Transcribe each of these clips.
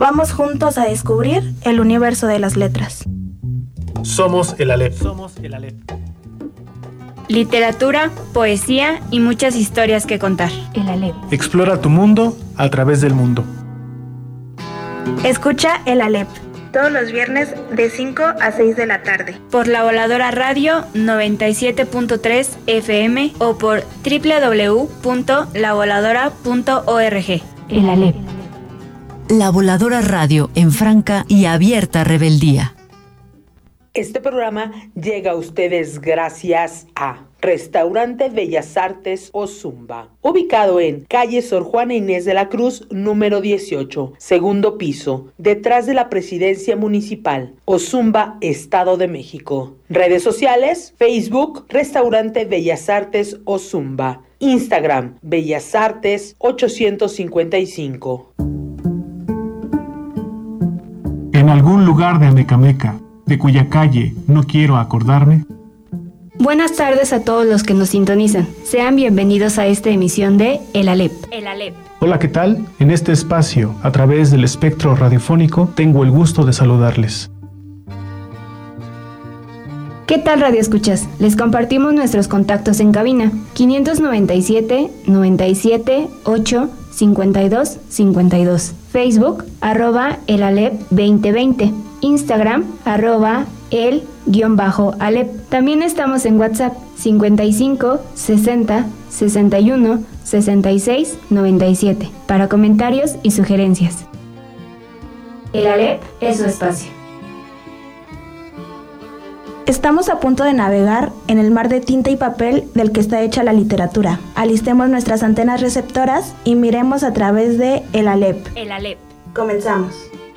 Vamos juntos a descubrir el universo de las letras. Somos el Aleph. Literatura, poesía y muchas historias que contar. El Aleph. Explora tu mundo a través del mundo. Escucha el Aleph todos los viernes de 5 a 6 de la tarde. Por La Voladora Radio 97.3 FM o por www.lavoladora.org. El Aleph. La Voladora Radio en franca y abierta rebeldía. Este programa llega a ustedes gracias a Restaurante Bellas Artes Ozumba, ubicado en calle Sor Juana Inés de la Cruz, número 18, segundo piso, detrás de la Presidencia Municipal, Ozumba, Estado de México. Redes sociales, Facebook, Restaurante Bellas Artes Ozumba, Instagram, Bellas Artes 855. En algún lugar de Amecameca, de cuya calle no quiero acordarme. Buenas tardes a todos los que nos sintonizan. Sean bienvenidos a esta emisión de El Aleph. El Aleph. Hola, ¿qué tal? En este espacio, a través del espectro radiofónico, tengo el gusto de saludarles. ¿Qué tal, Radio Escuchas? Les compartimos nuestros contactos en cabina: 597 97 8 52 52. Facebook, @el-Aleph 2020. Instagram, @el_Aleph. También estamos en WhatsApp, 55 60 61 66 97, para comentarios y sugerencias. El Aleph es su espacio. Estamos a punto de navegar en el mar de tinta y papel del que está hecha la literatura. Alistemos nuestras antenas receptoras y miremos a través de El Aleph. El Aleph. Comenzamos.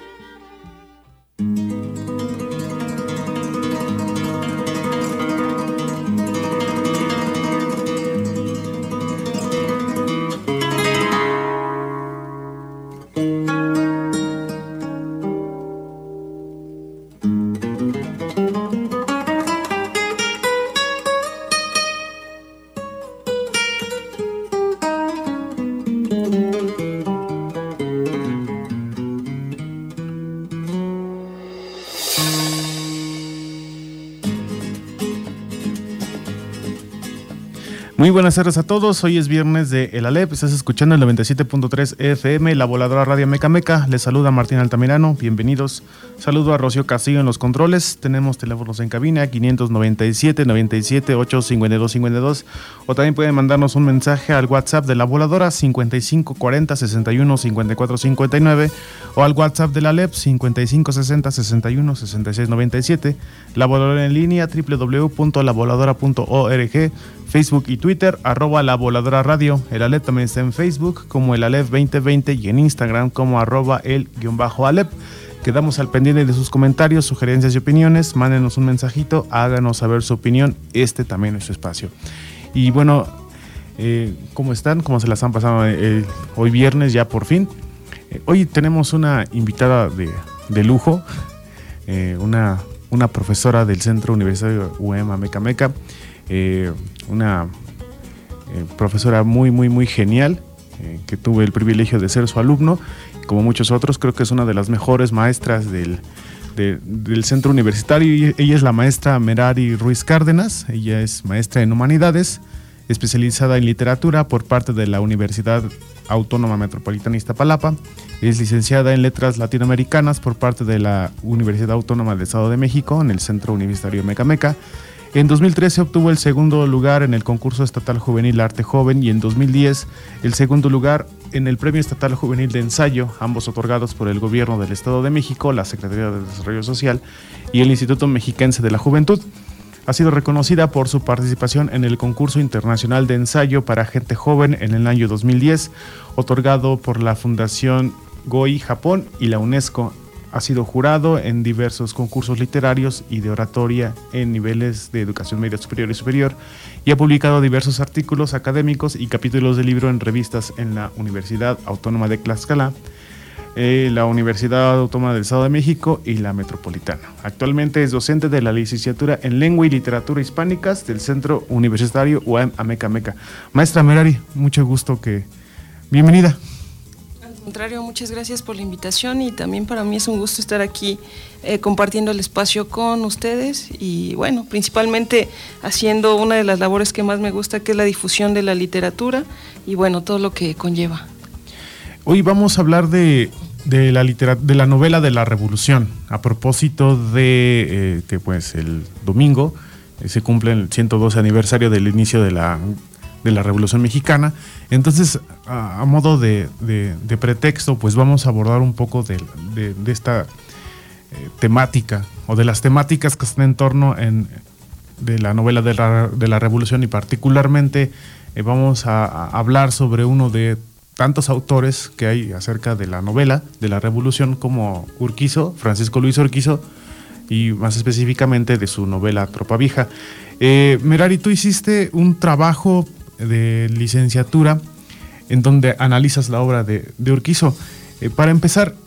Muy buenas tardes a todos, hoy es viernes de El Aleph, estás escuchando el 97.3 FM, La Voladora Radio Amecameca. Les saluda Martín Altamirano, bienvenidos. Saludo a Rocío Castillo en los controles. Tenemos teléfonos en cabina, 597 97 8 52 52, o también pueden mandarnos un mensaje al WhatsApp de La Voladora, 55 40 61 54 59, o al WhatsApp del Aleph, 55 60 61 66 97. La Voladora en línea, www.lavoladora.org, Facebook y Twitter, @La Voladora Radio. El Aleph también está en Facebook como el Aleph 2020 y en Instagram como @el_Aleph. Quedamos al pendiente de sus comentarios, sugerencias y opiniones. Mándenos un mensajito, háganos saber su opinión. Este también es su espacio. Y bueno, ¿cómo están? ¿Cómo se las han pasado hoy viernes ya por fin? Hoy tenemos una invitada de lujo, una profesora del Centro Universitario UEM Amecameca, una profesora muy genial, que tuve el privilegio de ser su alumno. Como muchos otros, creo que es una de las mejores maestras del centro universitario. Ella es la maestra Merari Ruiz Cárdenas. Ella es maestra en Humanidades, especializada en literatura por parte de la Universidad Autónoma Metropolitana Iztapalapa. Es licenciada en Letras Latinoamericanas por parte de la Universidad Autónoma del Estado de México en el Centro Universitario Amecameca. En 2013 obtuvo el segundo lugar en el concurso estatal juvenil Arte Joven y en 2010 el segundo lugar en el Premio Estatal Juvenil de Ensayo, ambos otorgados por el Gobierno del Estado de México, la Secretaría de Desarrollo Social y el Instituto Mexiquense de la Juventud. Ha sido reconocida por su participación en el concurso internacional de ensayo para gente joven en el año 2010, otorgado por la Fundación GOI Japón y la UNESCO. Ha sido jurado en diversos concursos literarios y de oratoria en niveles de educación media superior y superior, y ha publicado diversos artículos académicos y capítulos de libro en revistas en la Universidad Autónoma de Tlaxcala, la Universidad Autónoma del Estado de México y la Metropolitana. Actualmente es docente de la licenciatura en Lengua y Literatura Hispánicas del Centro Universitario UAM Amecameca. Maestra Merari, mucho gusto Bienvenida. Al Contrario, muchas gracias por la invitación y también para mí es un gusto estar aquí compartiendo el espacio con ustedes y bueno, principalmente haciendo una de las labores que más me gusta, que es la difusión de la literatura y bueno, todo lo que conlleva. Hoy vamos a hablar de la novela de la Revolución, a propósito de que pues el domingo se cumple el 112 aniversario del inicio de la Revolución Mexicana. Entonces, a modo de pretexto, pues vamos a abordar un poco de esta temática, o de las temáticas que están en torno de la novela de la Revolución, y particularmente vamos a hablar sobre uno de tantos autores que hay acerca de la novela de la Revolución, como Urquizo, Francisco Luis Urquizo, y más específicamente de su novela Tropa Vieja. Merari, tú hiciste un trabajo de licenciatura en donde analizas la obra de Urquizo. Para empezar,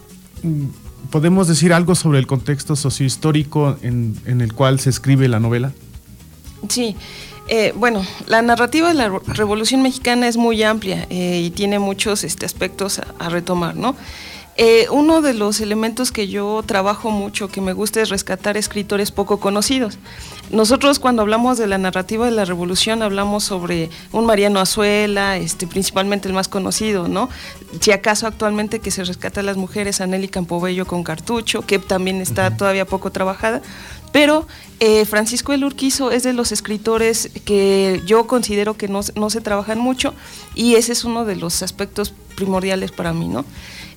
¿podemos decir algo sobre el contexto sociohistórico en el cual se escribe la novela? Sí, bueno, la narrativa de la Revolución Mexicana es muy amplia y tiene muchos aspectos a retomar, ¿no? Uno de los elementos que yo trabajo mucho, que me gusta, es rescatar escritores poco conocidos. Nosotros cuando hablamos de la narrativa de la Revolución hablamos sobre un Mariano Azuela, principalmente el más conocido, ¿no? Si acaso actualmente que se rescata a las mujeres, a Nelly Campobello con Cartucho, que también está todavía poco trabajada, pero Francisco el Urquizo es de los escritores que yo considero que no se trabajan mucho y ese es uno de los aspectos primordiales para mí, ¿no?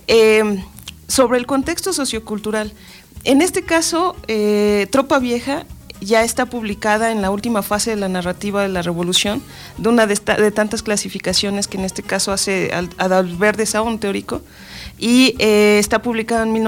Sobre el contexto sociocultural, en este caso, Tropa Vieja ya está publicada en la última fase de la narrativa de la Revolución, de una de tantas clasificaciones que en este caso hace Adalbert de Sá, un teórico, y está publicada en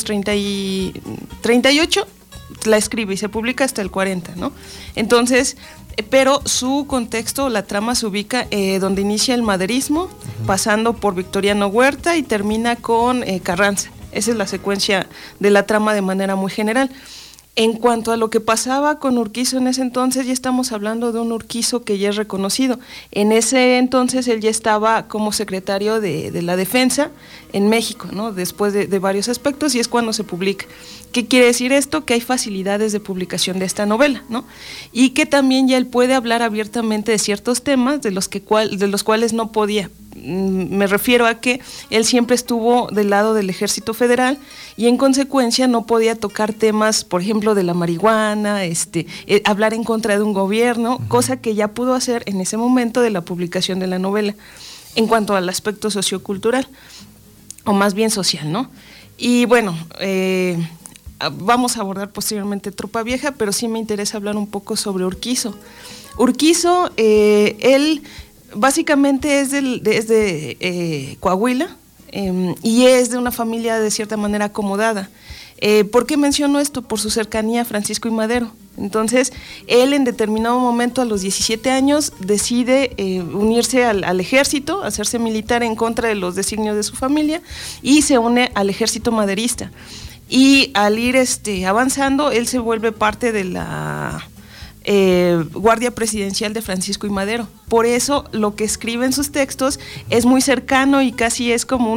1938, la escribe y se publica hasta el 40, ¿no? Entonces, pero su contexto, la trama se ubica donde inicia el maderismo, pasando por Victoriano Huerta y termina con Carranza. Esa es la secuencia de la trama de manera muy general. En cuanto a lo que pasaba con Urquizo en ese entonces, ya estamos hablando de un Urquizo que ya es reconocido. En ese entonces él ya estaba como secretario de la Defensa en México, ¿no? Después de varios aspectos, y es cuando se publica. ¿Qué quiere decir esto? Que hay facilidades de publicación de esta novela, ¿no? Y que también ya él puede hablar abiertamente de ciertos temas de los cuales no podía. Me refiero a que él siempre estuvo del lado del Ejército Federal y en consecuencia no podía tocar temas, por ejemplo, de la marihuana, hablar en contra de un gobierno, cosa que ya pudo hacer en ese momento de la publicación de la novela, en cuanto al aspecto sociocultural, o más bien social, ¿no? Y bueno, vamos a abordar posteriormente Tropa Vieja, pero sí me interesa hablar un poco sobre Urquizo. Urquizo, él básicamente es de Coahuila y es de una familia de cierta manera acomodada. ¿Por qué menciono esto? Por su cercanía a Francisco I. Madero. Entonces, él en determinado momento, a los 17 años, decide unirse al ejército, hacerse militar en contra de los designios de su familia y se une al ejército maderista. Y al ir avanzando, él se vuelve parte de la Guardia Presidencial de Francisco I. Madero. Por eso lo que escribe en sus textos es muy cercano y casi es como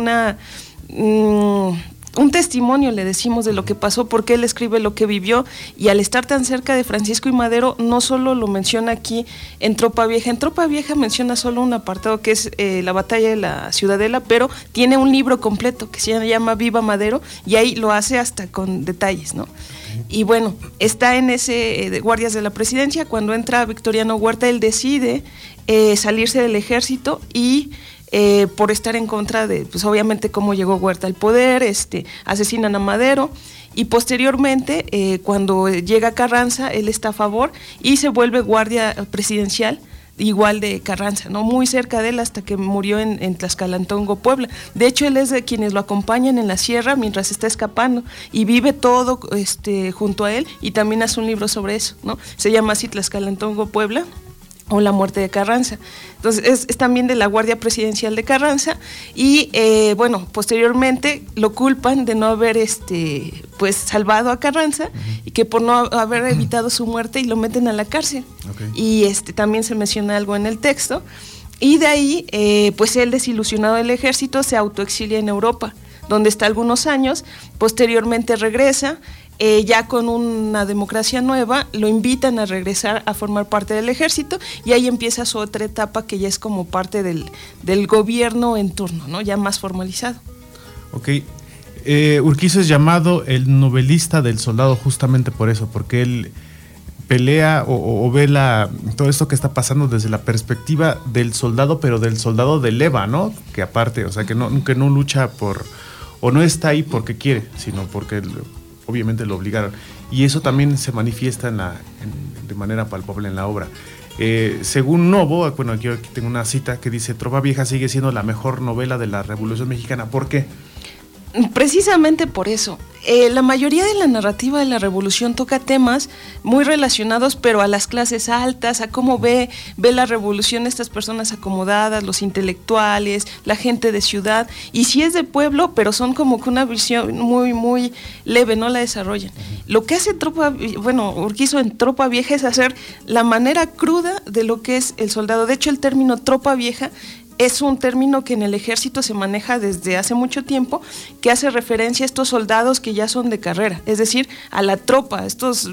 un testimonio, le decimos, de lo que pasó, porque él escribe lo que vivió, y al estar tan cerca de Francisco I. Madero, no solo lo menciona aquí en Tropa Vieja menciona solo un apartado que es la batalla de la Ciudadela, pero tiene un libro completo que se llama Viva Madero, y ahí lo hace hasta con detalles, ¿no? Y bueno, está en ese de guardias de la presidencia. Cuando entra Victoriano Huerta, él decide salirse del ejército y por estar en contra de, pues obviamente, cómo llegó Huerta al poder, asesinan a Madero, y posteriormente, cuando llega Carranza, él está a favor y se vuelve guardia presidencial, igual de Carranza, ¿no? Muy cerca de él hasta que murió en Tlaxcalantongo, Puebla. De hecho, él es de quienes lo acompañan en la sierra mientras está escapando y vive todo junto a él, y también hace un libro sobre eso, ¿no? Se llama así, Tlaxcalantongo, Puebla, o la muerte de Carranza. Entonces es también de la Guardia Presidencial de Carranza, y bueno, posteriormente lo culpan de no haber pues salvado a Carranza, y que por no haber evitado su muerte, y lo meten a la cárcel. Okay. Y también se menciona algo en el texto. Y de ahí, pues él, desilusionado del ejército, se autoexilia en Europa, donde está algunos años. Posteriormente regresa, ya con una democracia nueva, lo invitan a regresar a formar parte del ejército, y ahí empieza su otra etapa, que ya es como parte del gobierno en turno, ¿no? Ya más formalizado. Ok. Urquizo es llamado el novelista del soldado justamente por eso, porque él pelea o ve todo esto que está pasando desde la perspectiva del soldado, pero del soldado de leva, ¿no? Que aparte, o sea, que no lucha o no está ahí porque quiere, sino porque obviamente lo obligaron. Y eso también se manifiesta de manera palpable en la obra. Según Novo, bueno, aquí tengo una cita que dice: Trova Vieja sigue siendo la mejor novela de la Revolución Mexicana. ¿Por qué? Precisamente por eso. La mayoría de la narrativa de la revolución toca temas muy relacionados, pero a las clases altas, a cómo ve la revolución estas personas acomodadas, los intelectuales, la gente de ciudad, y sí es de pueblo, pero son como que una visión muy, muy leve, no la desarrollan. Lo que hace Urquizo en Tropa Vieja es hacer la manera cruda de lo que es el soldado. De hecho, el término Tropa Vieja es un término que en el ejército se maneja desde hace mucho tiempo, que hace referencia a estos soldados que ya son de carrera, es decir, a la tropa, estos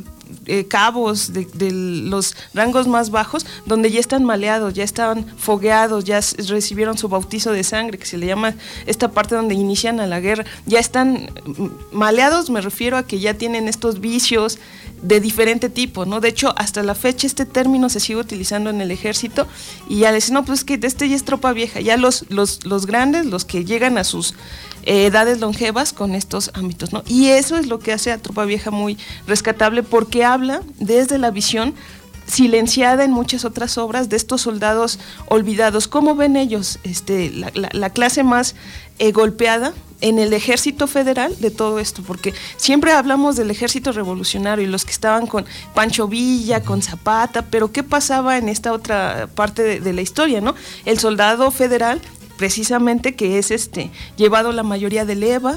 cabos de los rangos más bajos, donde ya están maleados, ya están fogueados, ya recibieron su bautizo de sangre, que se le llama esta parte donde inician a la guerra, ya están maleados, me refiero a que ya tienen estos vicios de diferente tipo, ¿no? De hecho, hasta la fecha este término se sigue utilizando en el ejército, y ya dicen, no, pues es que este ya es tropa vieja, ya los grandes, los que llegan a sus edades longevas con estos ámbitos, ¿no? Y eso es lo que hace a Tropa Vieja muy rescatable, porque habla desde la visión silenciada en muchas otras obras de estos soldados olvidados. ¿Cómo ven ellos la clase más golpeada en el ejército federal de todo esto? Porque siempre hablamos del ejército revolucionario y los que estaban con Pancho Villa, con Zapata, pero ¿qué pasaba en esta otra parte de la historia, ¿no? El soldado federal, precisamente, que es llevado la mayoría de leva,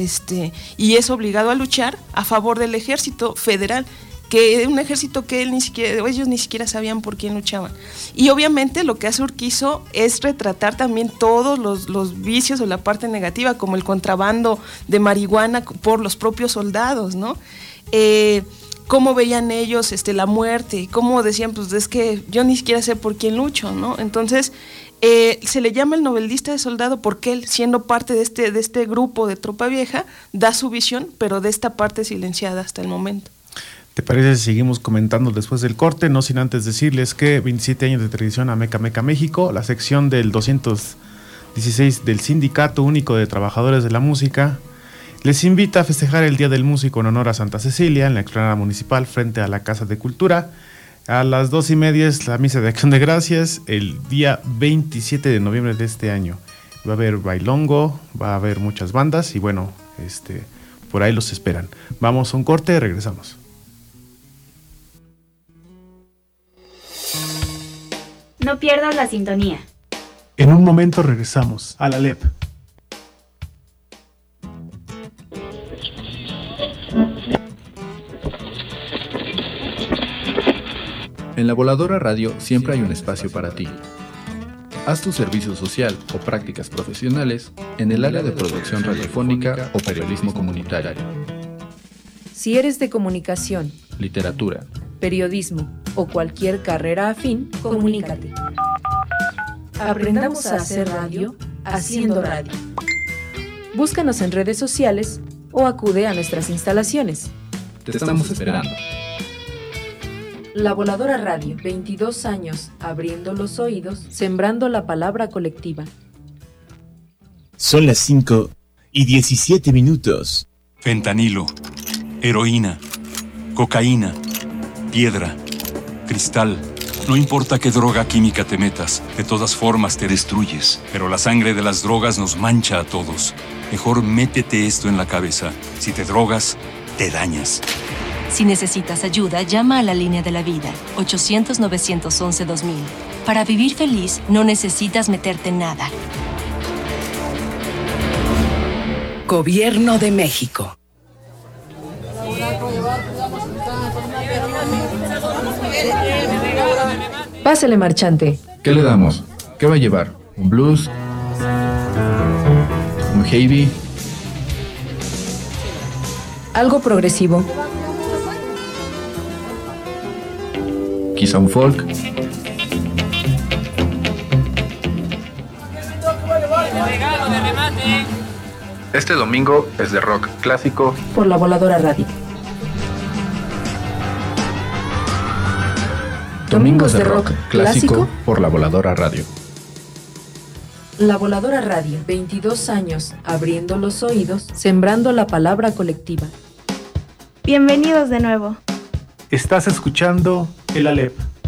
y es obligado a luchar a favor del ejército federal, que un ejército que ellos ni siquiera sabían por quién luchaban. Y obviamente lo que hace Urquizo es retratar también todos los vicios o la parte negativa, como el contrabando de marihuana por los propios soldados, ¿no? Cómo veían ellos la muerte, cómo decían, pues es que yo ni siquiera sé por quién lucho, ¿no? Entonces se le llama el novelista de soldado porque él, siendo parte de este grupo de Tropa Vieja, da su visión, pero de esta parte silenciada hasta el momento. ¿Te parece si seguimos comentando después del corte? No sin antes decirles que 27 años de tradición a Meca Meca México, la sección del 216 del Sindicato Único de Trabajadores de la Música, les invita a festejar el Día del Músico en honor a Santa Cecilia en la explanada municipal frente a la Casa de Cultura. A las 2:30 es la misa de acción de gracias, el día 27 de noviembre de este año. Va a haber bailongo, va a haber muchas bandas y bueno, por ahí los esperan. Vamos a un corte y regresamos. No pierdas la sintonía. En un momento regresamos a la LEP. En La Voladora Radio siempre hay un espacio para ti. Haz tu servicio social o prácticas profesionales en el área de producción radiofónica o periodismo comunitario. Si eres de comunicación, literatura, periodismo o cualquier carrera afín, comunícate. Aprendamos a hacer radio haciendo radio. Búscanos en redes sociales o acude a nuestras instalaciones. Te estamos esperando. La Voladora Radio, 22 años abriendo los oídos, sembrando la palabra colectiva. Son las 5:17. Fentanilo, heroína, cocaína, piedra, cristal. No importa qué droga química te metas, de todas formas te destruyes. Pero la sangre de las drogas nos mancha a todos. Mejor métete esto en la cabeza. Si te drogas, te dañas. Si necesitas ayuda, llama a la línea de la vida, 800-911-2000. Para vivir feliz, no necesitas meterte en nada. Gobierno de México. Pásale, marchante. ¿Qué le damos? ¿Qué va a llevar? ¿Un blues? ¿Un heavy? Algo progresivo. ¿Quizá un folk? Este domingo es de rock clásico por La Voladora Radio. Domingos de rock clásico por La Voladora Radio. La Voladora Radio, 22 años, abriendo los oídos, sembrando la palabra colectiva. Bienvenidos de nuevo. Estás escuchando El Alep.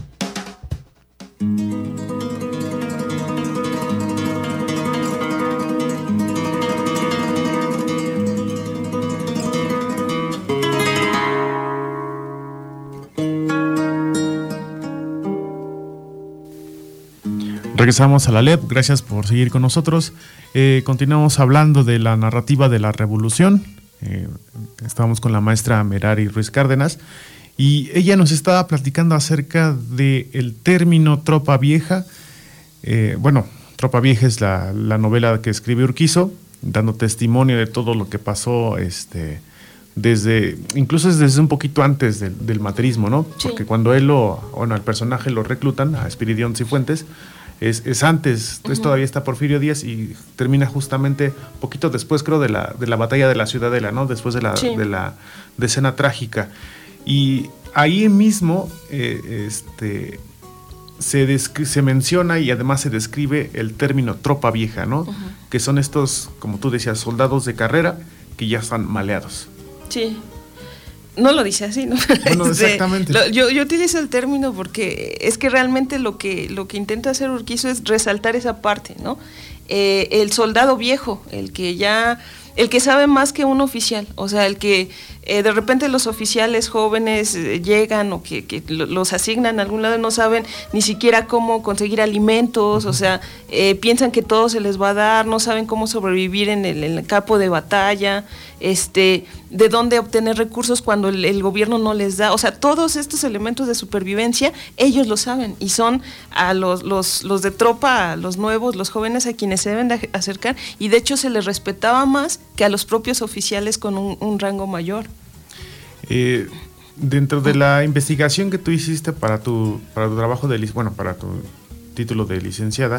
Regresamos a la LEP, gracias por seguir con nosotros. Continuamos hablando de la narrativa de la revolución. Estábamos con la maestra Merari Ruiz Cárdenas y ella nos estaba platicando acerca del término tropa vieja. Tropa vieja es la novela que escribe Urquizo, dando testimonio de todo lo que pasó, incluso desde un poquito antes del materismo, ¿no? Sí. Porque cuando el personaje lo reclutan, a Espiridión Cifuentes, es antes, entonces todavía está Porfirio Díaz y termina justamente poquito después, creo, de la batalla de la Ciudadela, ¿no? Después de la escena trágica. Y ahí mismo se menciona y además se describe el término tropa vieja, ¿no? Que son estos, como tú decías, soldados de carrera que ya están maleados. Sí. No lo dice así, ¿no? Bueno, exactamente. Yo utilizo el término porque es que realmente lo que intenta hacer Urquizo es resaltar esa parte, ¿no? El soldado viejo, el que sabe más que un oficial, o sea, el que de repente los oficiales jóvenes llegan o que los asignan a algún lado y no saben ni siquiera cómo conseguir alimentos, o sea, piensan que todo se les va a dar, no saben cómo sobrevivir en el campo de batalla, de dónde obtener recursos cuando el gobierno no les da, o sea, todos estos elementos de supervivencia, ellos lo saben y son a los de tropa, a los nuevos, los jóvenes a quienes se deben de acercar y de hecho se les respetaba más que a los propios oficiales con un rango mayor. Dentro de la investigación que tú hiciste para tu trabajo para tu título de licenciada,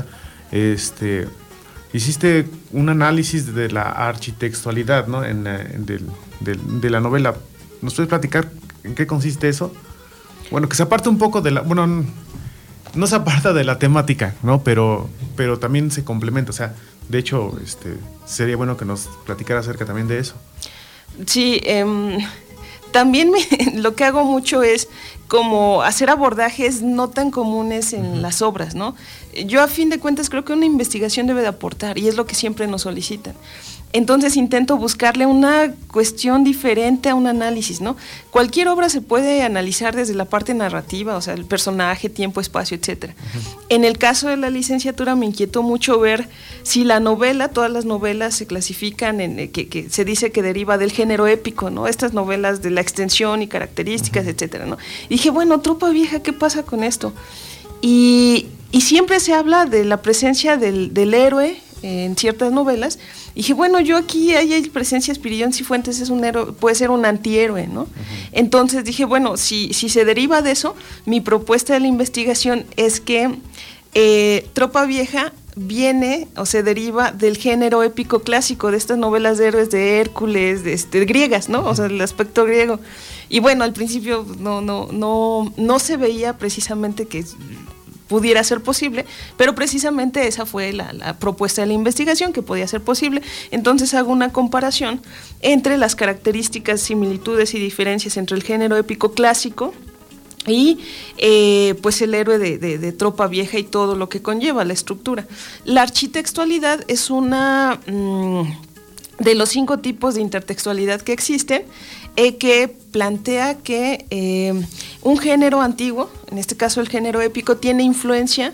hiciste un análisis de la architextualidad, ¿no? de la novela. ¿Nos puedes platicar en qué consiste eso? Bueno, que se aparte un poco no se aparta de la temática, ¿no? Pero también se complementa, o sea, de hecho, sería bueno que nos platicara acerca también de eso. Sí, también lo que hago mucho es como hacer abordajes no tan comunes en las obras, ¿no? Yo a fin de cuentas creo que una investigación debe de aportar y es lo que siempre nos solicitan. Entonces intento buscarle una cuestión diferente a un análisis, ¿no? Cualquier obra se puede analizar desde la parte narrativa, o sea, el personaje, tiempo, espacio, etcétera. En el caso de la licenciatura me inquietó mucho ver si la novela, todas las novelas se clasifican que se dice que deriva del género épico, ¿no? Estas novelas de la extensión y características, etcétera, ¿no? Y dije, bueno, tropa vieja, ¿qué pasa con esto? Y siempre se habla de la presencia del héroe en ciertas novelas. Y dije, bueno, yo aquí hay presencia de Espiridión Cifuentes, es un héroe, puede ser un antihéroe, ¿no? Entonces dije, bueno, si se deriva de eso, mi propuesta de la investigación es que tropa vieja viene o se deriva del género épico clásico, de estas novelas de héroes de Hércules, de griegas, ¿no? O sea, el aspecto griego. Y bueno, al principio no se veía precisamente que pudiera ser posible, pero precisamente esa fue la propuesta de la investigación, que podía ser posible. Entonces hago una comparación entre las características, similitudes y diferencias entre el género épico clásico y pues el héroe de tropa vieja y todo lo que conlleva la estructura. La architextualidad es una de los 5 tipos de intertextualidad que existen, que plantea que un género antiguo, en este caso el género épico, tiene influencia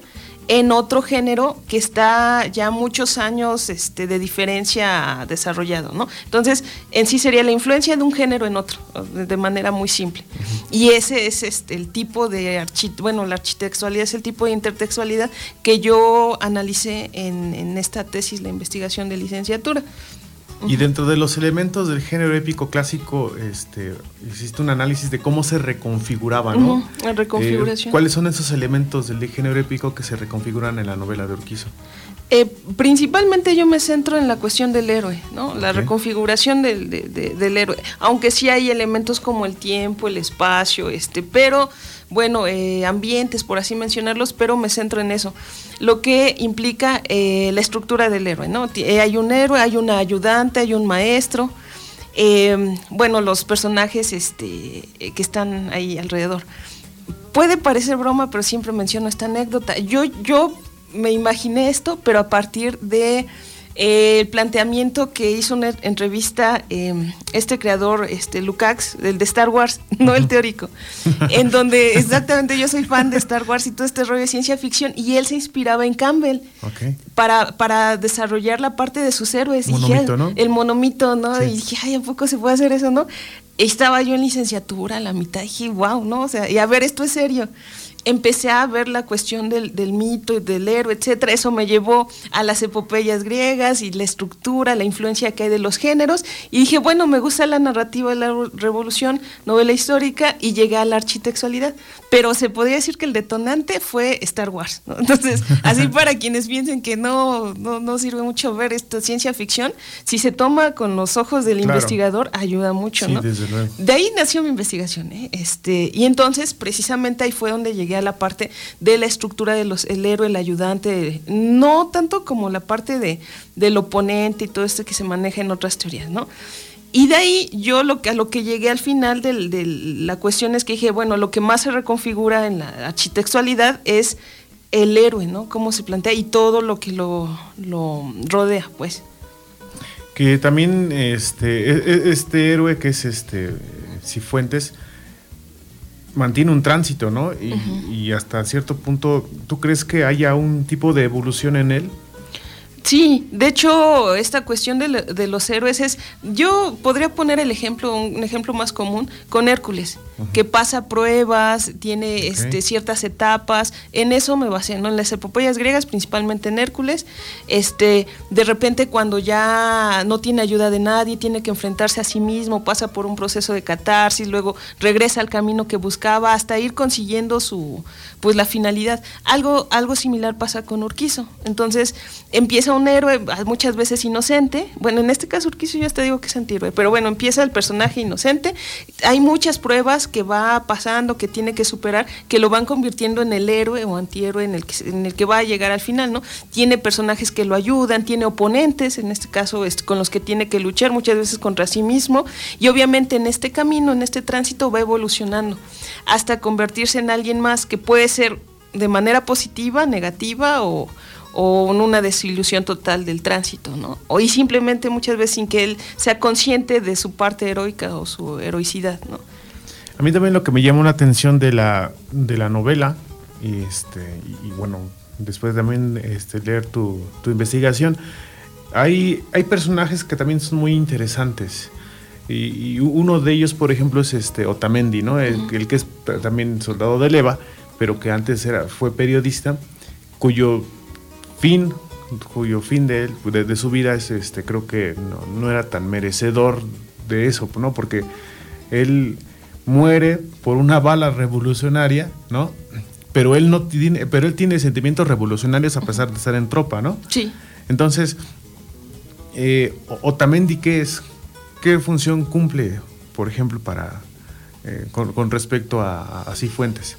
en otro género que está ya muchos años de diferencia desarrollado, ¿no? Entonces, en sí sería la influencia de un género en otro, de manera muy simple. Y ese es el tipo de la architextualidad es el tipo de intertextualidad que yo analicé en esta tesis, la investigación de licenciatura. Y dentro de los elementos del género épico clásico, existe un análisis de cómo se reconfiguraba, ¿no? La reconfiguración. ¿Cuáles son esos elementos del género épico que se reconfiguran en la novela de Urquizo? Principalmente yo me centro en la cuestión del héroe, ¿no? La reconfiguración del héroe, aunque sí hay elementos como el tiempo, el espacio, pero bueno, ambientes, por así mencionarlos, pero me centro en eso, lo que implica la estructura del héroe, ¿no? Hay un héroe, hay una ayudante, hay un maestro, bueno, los personajes que están ahí alrededor. Puede parecer broma, pero siempre menciono esta anécdota. Yo me imaginé esto, pero a partir de el planteamiento que hizo una entrevista este creador, Lukács, el de Star Wars, no el teórico, en donde exactamente yo soy fan de Star Wars y todo este rollo de ciencia ficción, y él se inspiraba en Campbell para desarrollar la parte de sus héroes. Monomito, ¿no? El monomito, ¿no? Sí. Y dije, ay, ¿a poco se puede hacer eso, no? Estaba yo en licenciatura, a la mitad, dije, wow, ¿no? O sea, y a ver, esto es serio. Empecé a ver la cuestión del mito, del héroe, etcétera. Eso me llevó a las epopeyas griegas y la estructura, la influencia que hay de los géneros. Y dije, bueno, me gusta la narrativa de la revolución, novela histórica, y llegué a la architextualidad. Pero se podría decir que el detonante fue Star Wars, ¿no? Entonces, así para quienes piensen que no sirve mucho ver esta ciencia ficción, si se toma con los ojos del investigador, ayuda mucho, sí, ¿no? Desde luego. De ahí nació mi investigación, y entonces, precisamente ahí fue donde llegué a la parte de la estructura de el héroe, el ayudante, no tanto como la parte del oponente y todo esto que se maneja en otras teorías, ¿no? Y de ahí yo a lo que llegué al final de la cuestión es que dije, bueno, lo que más se reconfigura en la architextualidad es el héroe, ¿no? Cómo se plantea y todo lo que lo rodea, pues. Que también este héroe que es Cifuentes mantiene un tránsito, ¿no? Y hasta cierto punto, ¿tú crees que haya un tipo de evolución en él? Sí, de hecho, esta cuestión de los héroes yo podría poner un ejemplo más común con Hércules, que pasa pruebas, tiene ciertas etapas. En eso me basé, ¿no? En las epopeyas griegas, principalmente en Hércules, de repente cuando ya no tiene ayuda de nadie, tiene que enfrentarse a sí mismo, pasa por un proceso de catarsis, luego regresa al camino que buscaba hasta ir consiguiendo la finalidad. Algo similar pasa con Urquizo. Entonces, empieza un héroe muchas veces inocente, bueno, en este caso Urquizo ya te digo que es antihéroe, pero bueno, empieza el personaje inocente, hay muchas pruebas que va pasando, que tiene que superar, que lo van convirtiendo en el héroe o antihéroe en el que va a llegar al final, ¿no? Tiene personajes que lo ayudan, tiene oponentes, en este caso con los que tiene que luchar, muchas veces contra sí mismo, y obviamente en este camino, en este tránsito va evolucionando, hasta convertirse en alguien más que puede ser de manera positiva, negativa o en una desilusión total del tránsito, ¿no? Y simplemente muchas veces sin que él sea consciente de su parte heroica o su heroicidad, ¿no? A mí también lo que me llamó la atención de la novela, y bueno, después también leer tu investigación, hay personajes que también son muy interesantes. Y uno de ellos, por ejemplo, es Otamendi, ¿no? El que es también soldado de leva, pero que antes fue periodista, cuyo fin de su vida es creo que no era tan merecedor de eso, ¿no? Porque él muere por una bala revolucionaria, ¿no? Pero él tiene sentimientos revolucionarios a pesar de estar en tropa, ¿no? Sí. Entonces, Otamendi, ¿qué función cumple, por ejemplo, con respecto a Cifuentes?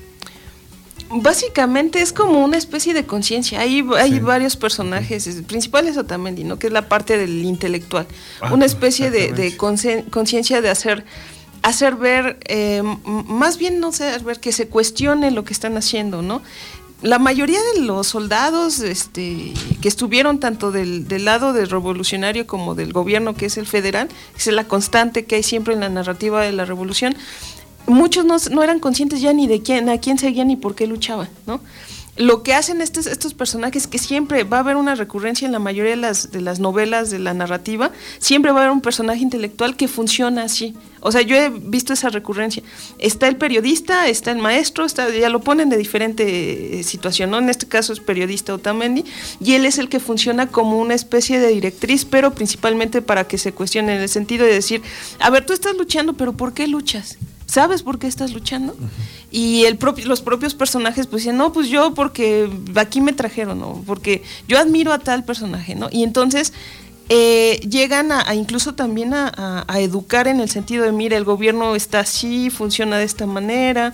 Básicamente es como una especie de conciencia. Hay varios personajes, principales Otamendi, ¿no? Que es la parte del intelectual. Una especie de conciencia de hacer ver, más bien no sé, ver que se cuestione lo que están haciendo, ¿no? La mayoría de los soldados que estuvieron tanto del lado del revolucionario como del gobierno, que es el federal, que es la constante que hay siempre en la narrativa de la revolución, muchos no eran conscientes ya ni de a quién seguían ni por qué luchaban, ¿no? lo que hacen estos personajes, que siempre va a haber una recurrencia en la mayoría de las novelas, de la narrativa, siempre va a haber un personaje intelectual que funciona así. O sea, yo he visto esa recurrencia. Está el periodista, está el maestro, ya lo ponen de diferente situación, ¿no? En este caso es periodista Otamendi, y él es el que funciona como una especie de directriz, pero principalmente para que se cuestione, en el sentido de decir, a ver, tú estás luchando, pero ¿por qué luchas? ¿Sabes por qué estás luchando? Uh-huh. Y los propios personajes pues dicen, no, pues yo porque aquí me trajeron, ¿no? Porque yo admiro a tal personaje, ¿no? Y entonces llegan a incluso también a educar, en el sentido de, mira, el gobierno está así, funciona de esta manera,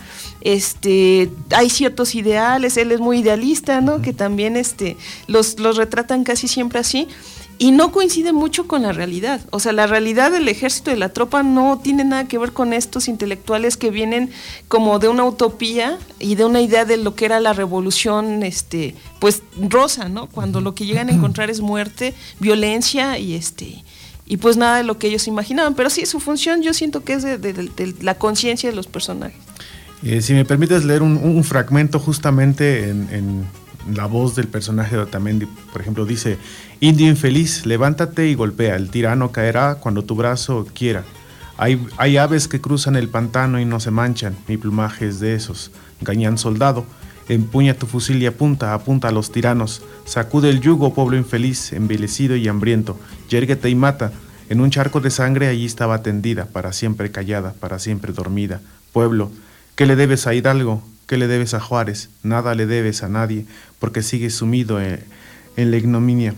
hay ciertos ideales, él es muy idealista, ¿no? Uh-huh. Que también los retratan casi siempre así. Y no coincide mucho con la realidad. O sea, la realidad del ejército y de la tropa no tiene nada que ver con estos intelectuales que vienen como de una utopía y de una idea de lo que era la revolución, pues rosa, ¿no? Cuando lo que llegan a encontrar es muerte, violencia y pues nada de lo que ellos imaginaban. Pero sí, su función yo siento que es de la conciencia de los personajes. Si me permites leer un fragmento justamente en la voz del personaje de Otamendi, por ejemplo, dice: indio infeliz, levántate y golpea, el tirano caerá cuando tu brazo quiera. Hay aves que cruzan el pantano y no se manchan, mi plumaje es de esos. Gañán soldado, empuña tu fusil y apunta a los tiranos. Sacude el yugo, pueblo infeliz, envilecido y hambriento. Yérguete y mata. En un charco de sangre allí estaba tendida, para siempre callada, para siempre dormida. Pueblo, ¿qué le debes a Hidalgo? ¿Qué le debes a Juárez? Nada le debes a nadie, porque sigues sumido en la ignominia,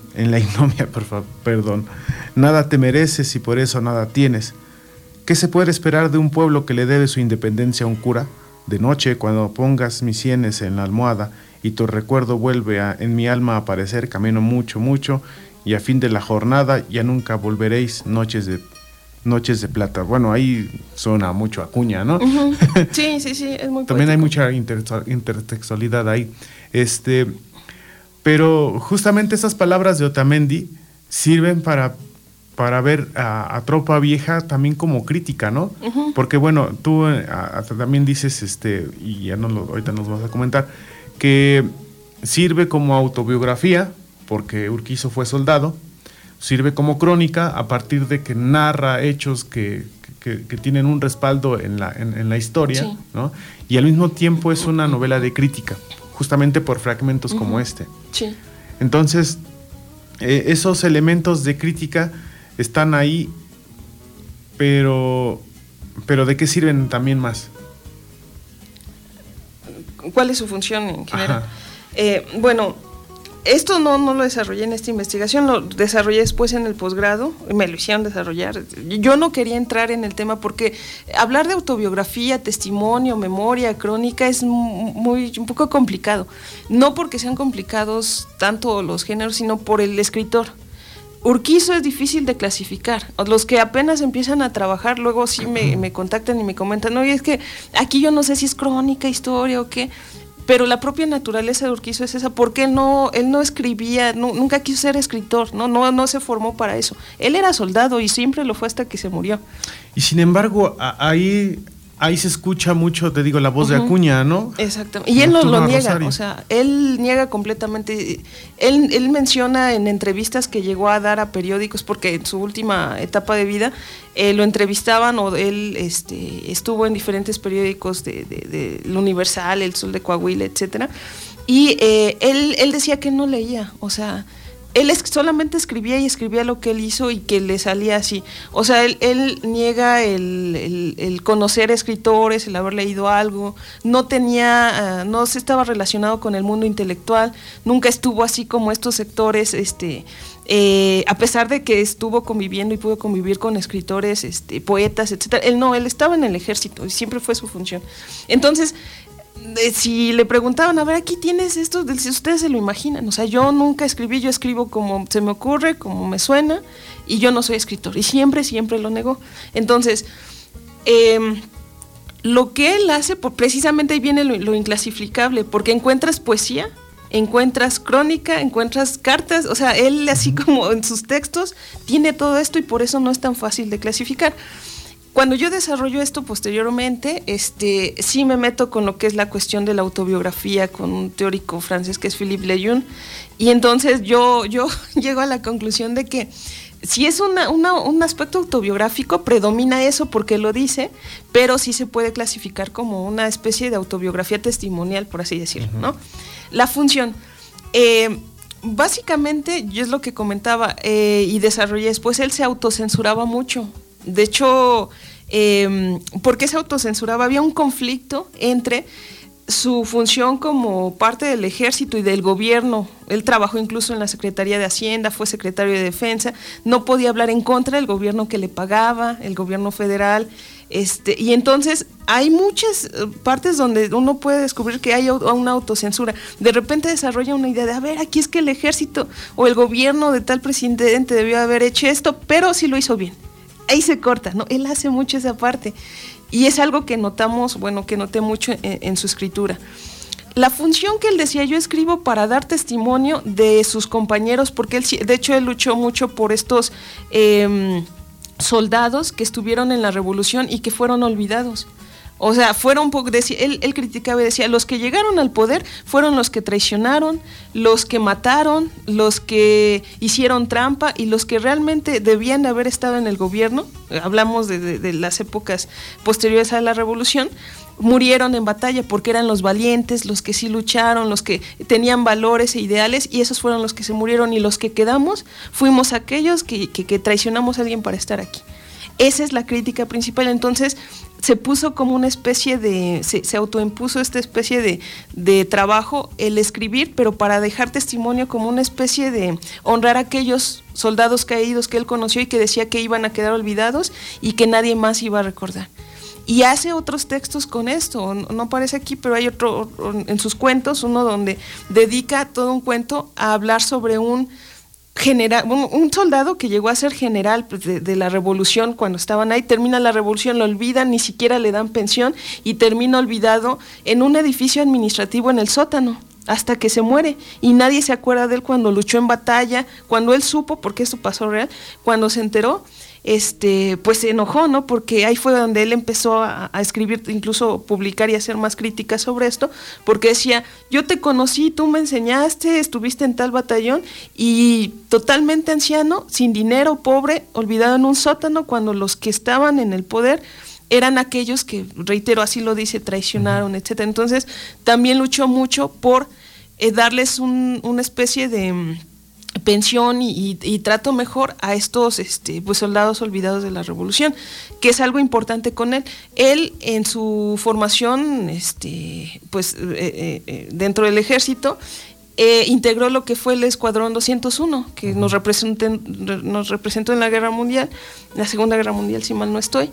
perdón. Nada te mereces y por eso nada tienes. ¿Qué se puede esperar de un pueblo que le debe su independencia a un cura? De noche, cuando pongas mis sienes en la almohada y tu recuerdo vuelve en mi alma a aparecer, camino mucho, mucho, y a fin de la jornada ya nunca volveréis, noches de plata. Bueno, ahí suena mucho a Acuña, ¿no? Uh-huh. Sí, es muy También poético. hay mucha intertextualidad ahí. Pero justamente esas palabras de Otamendi sirven para ver a Tropa Vieja también como crítica, ¿no? Uh-huh. Porque bueno, tú también dices, y ya ahorita nos vas a comentar, que sirve como autobiografía, porque Urquizo fue soldado, sirve como crónica a partir de que narra hechos que tienen un respaldo en la historia, sí, ¿no? Y al mismo tiempo es una novela de crítica, justamente por fragmentos uh-huh, como este. Sí. Entonces, esos elementos de crítica están ahí, pero ¿de qué sirven también más? ¿Cuál es su función en general? Bueno, esto no lo desarrollé en esta investigación, lo desarrollé después en el posgrado, me lo hicieron desarrollar. Yo no quería entrar en el tema porque hablar de autobiografía, testimonio, memoria, crónica es un poco complicado. No porque sean complicados tanto los géneros, sino por el escritor. Urquizo es difícil de clasificar. Los que apenas empiezan a trabajar, luego sí me contactan y me comentan, oye, es que aquí yo no sé si es crónica, historia o qué. Pero la propia naturaleza de Urquizo es esa, porque él no escribía, nunca quiso ser escritor, no se formó para eso. Él era soldado y siempre lo fue hasta que se murió. Y sin embargo, ahí se escucha mucho, te digo, la voz uh-huh, de Acuña, ¿no? Exacto. Y él lo niega, Rosario. O sea, él niega completamente. Él menciona en entrevistas que llegó a dar a periódicos, porque en su última etapa de vida lo entrevistaban, o él estuvo en diferentes periódicos de El Universal, El Sol de Coahuila, etcétera. Y él decía que no leía, o sea, él solamente escribía y escribía lo que él hizo y que le salía así. O sea, él niega el conocer escritores, el haber leído algo, no se estaba relacionado con el mundo intelectual, nunca estuvo así como estos sectores, a pesar de que estuvo conviviendo y pudo convivir con escritores, poetas, etcétera. Él estaba en el ejército y siempre fue su función. Entonces, si le preguntaban, a ver, aquí tienes esto, si ustedes se lo imaginan, o sea, yo nunca escribí, yo escribo como se me ocurre, como me suena, y yo no soy escritor, y siempre lo negó. Entonces, lo que él hace, precisamente ahí viene lo inclasificable, porque encuentras poesía, encuentras crónica, encuentras cartas, o sea, él así como en sus textos tiene todo esto y por eso no es tan fácil de clasificar. Cuando yo desarrollo esto posteriormente, sí me meto con lo que es la cuestión de la autobiografía con un teórico francés que es Philippe Lejeune, y entonces yo llego a la conclusión de que si es un aspecto autobiográfico, predomina eso porque lo dice, pero sí se puede clasificar como una especie de autobiografía testimonial, por así decirlo, ¿no? La función, básicamente, yo es lo que comentaba y desarrollé después, él se autocensuraba mucho. De hecho, ¿por qué se autocensuraba? Había un conflicto entre su función como parte del ejército y del gobierno. Él trabajó incluso en la Secretaría de Hacienda, fue secretario de Defensa, no podía hablar en contra del gobierno que le pagaba, el gobierno federal, y entonces hay muchas partes donde uno puede descubrir que hay una autocensura. De repente desarrolla una idea de, a ver, aquí es que el ejército o el gobierno de tal presidente debió haber hecho esto, pero sí lo hizo bien. Ahí se corta, ¿no? Él hace mucho esa parte. Y es algo que notamos, que noté mucho en su escritura. La función que él decía, yo escribo para dar testimonio de sus compañeros, porque él, de hecho, él luchó mucho por estos soldados que estuvieron en la revolución y que fueron olvidados. O sea, fueron él criticaba y decía, los que llegaron al poder fueron los que traicionaron, los que mataron, los que hicieron trampa y los que realmente debían de haber estado en el gobierno. Hablamos de las épocas posteriores a la revolución, murieron en batalla porque eran los valientes, los que sí lucharon, los que tenían valores e ideales, y esos fueron los que se murieron, y los que quedamos fuimos aquellos que traicionamos a alguien para estar aquí. Esa es la crítica principal. Entonces se puso como una especie de, se autoimpuso esta especie de trabajo, el escribir, pero para dejar testimonio, como una especie de honrar a aquellos soldados caídos que él conoció y que decía que iban a quedar olvidados y que nadie más iba a recordar. Y hace otros textos con esto, no aparece aquí, pero hay otro en sus cuentos, uno donde dedica todo un cuento a hablar sobre un soldado que llegó a ser general de la revolución. Cuando estaban ahí, termina la revolución, lo olvidan, ni siquiera le dan pensión, y termina olvidado en un edificio administrativo en el sótano hasta que se muere, y nadie se acuerda de él cuando luchó en batalla, cuando él supo, porque esto pasó real, cuando se enteró, pues se enojó, ¿no? Porque ahí fue donde él empezó a escribir, incluso publicar y hacer más críticas sobre esto, porque decía, yo te conocí, tú me enseñaste, estuviste en tal batallón, y totalmente anciano, sin dinero, pobre, olvidado en un sótano, cuando los que estaban en el poder eran aquellos que, reitero, así lo dice, traicionaron, etcétera. Entonces también luchó mucho por darles una especie de pensión y trato mejor a estos pues soldados olvidados de la revolución, que es algo importante con él. Él, en su formación pues dentro del ejército, integró lo que fue el Escuadrón 201, que nos representó en la Guerra Mundial, la Segunda Guerra Mundial, si mal no estoy,